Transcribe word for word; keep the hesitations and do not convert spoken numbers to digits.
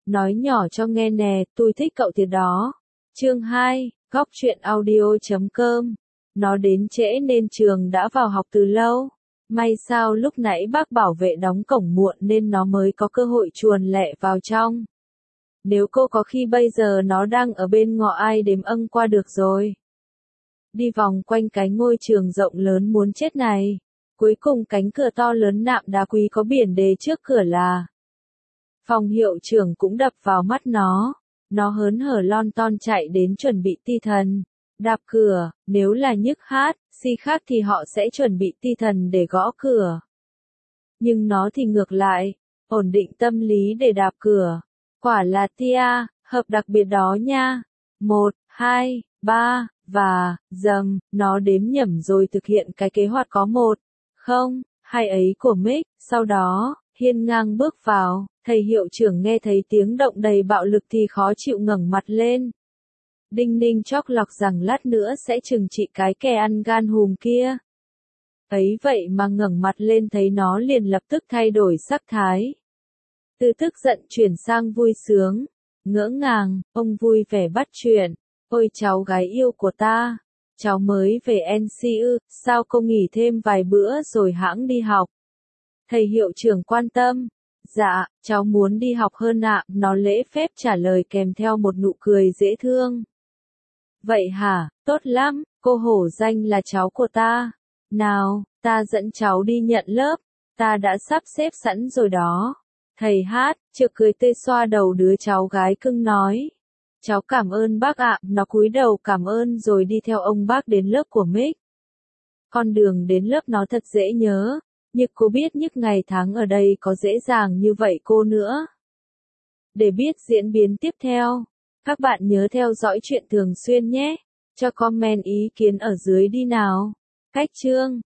Nói nhỏ cho nghe nè, tôi thích cậu thiệt đó. Chương hai, góc truyện audio.com. Nó đến trễ nên trường đã vào học từ lâu. May sao lúc nãy bác bảo vệ đóng cổng muộn nên nó mới có cơ hội chuồn lẹ vào trong. Nếu cô có khi bây giờ nó đang ở bên ngõ ai đếm âng qua được rồi. Đi vòng quanh cái ngôi trường rộng lớn muốn chết này. Cuối cùng cánh cửa to lớn nạm đá quý có biển đề trước cửa là. Phòng hiệu trưởng cũng đập vào mắt nó. Nó hớn hở lon ton chạy đến chuẩn bị ti thần. Đạp cửa, nếu là nhức hát, si khác thì họ sẽ chuẩn bị ti thần để gõ cửa. Nhưng nó thì ngược lại, ổn định tâm lý để đạp cửa. Quả là tia, hợp đặc biệt đó nha. Một, hai, ba, và, dầm, nó đếm nhẩm rồi thực hiện cái kế hoạch có một, không, hai ấy của Mick. Sau đó, hiên ngang bước vào, thầy hiệu trưởng nghe thấy tiếng động đầy bạo lực thì khó chịu ngẩng mặt lên. Đinh ninh chóc lọc rằng lát nữa sẽ trừng trị cái kẻ ăn gan hùm kia. Ấy vậy mà ngẩng mặt lên thấy nó liền lập tức thay đổi sắc thái. Từ tức giận chuyển sang vui sướng, ngỡ ngàng, ông vui vẻ bắt chuyện. Ôi cháu gái yêu của ta, cháu mới về en xê ư, sao cô nghỉ thêm vài bữa rồi hãng đi học? Thầy hiệu trưởng quan tâm. Dạ, cháu muốn đi học hơn ạ, nó lễ phép trả lời kèm theo một nụ cười dễ thương. Vậy hả, tốt lắm, cô hổ danh là cháu của ta. Nào, ta dẫn cháu đi nhận lớp, ta đã sắp xếp sẵn rồi đó. Thầy hát, chợt cười tươi xoa đầu đứa cháu gái cưng nói. Cháu cảm ơn bác ạ, nó cúi đầu cảm ơn rồi đi theo ông bác đến lớp của Mick. Con đường đến lớp nó thật dễ nhớ, nhưng cô biết những ngày tháng ở đây có dễ dàng như vậy cô nữa. Để biết diễn biến tiếp theo, các bạn nhớ theo dõi chuyện thường xuyên nhé, cho comment ý kiến ở dưới đi nào. Cách chương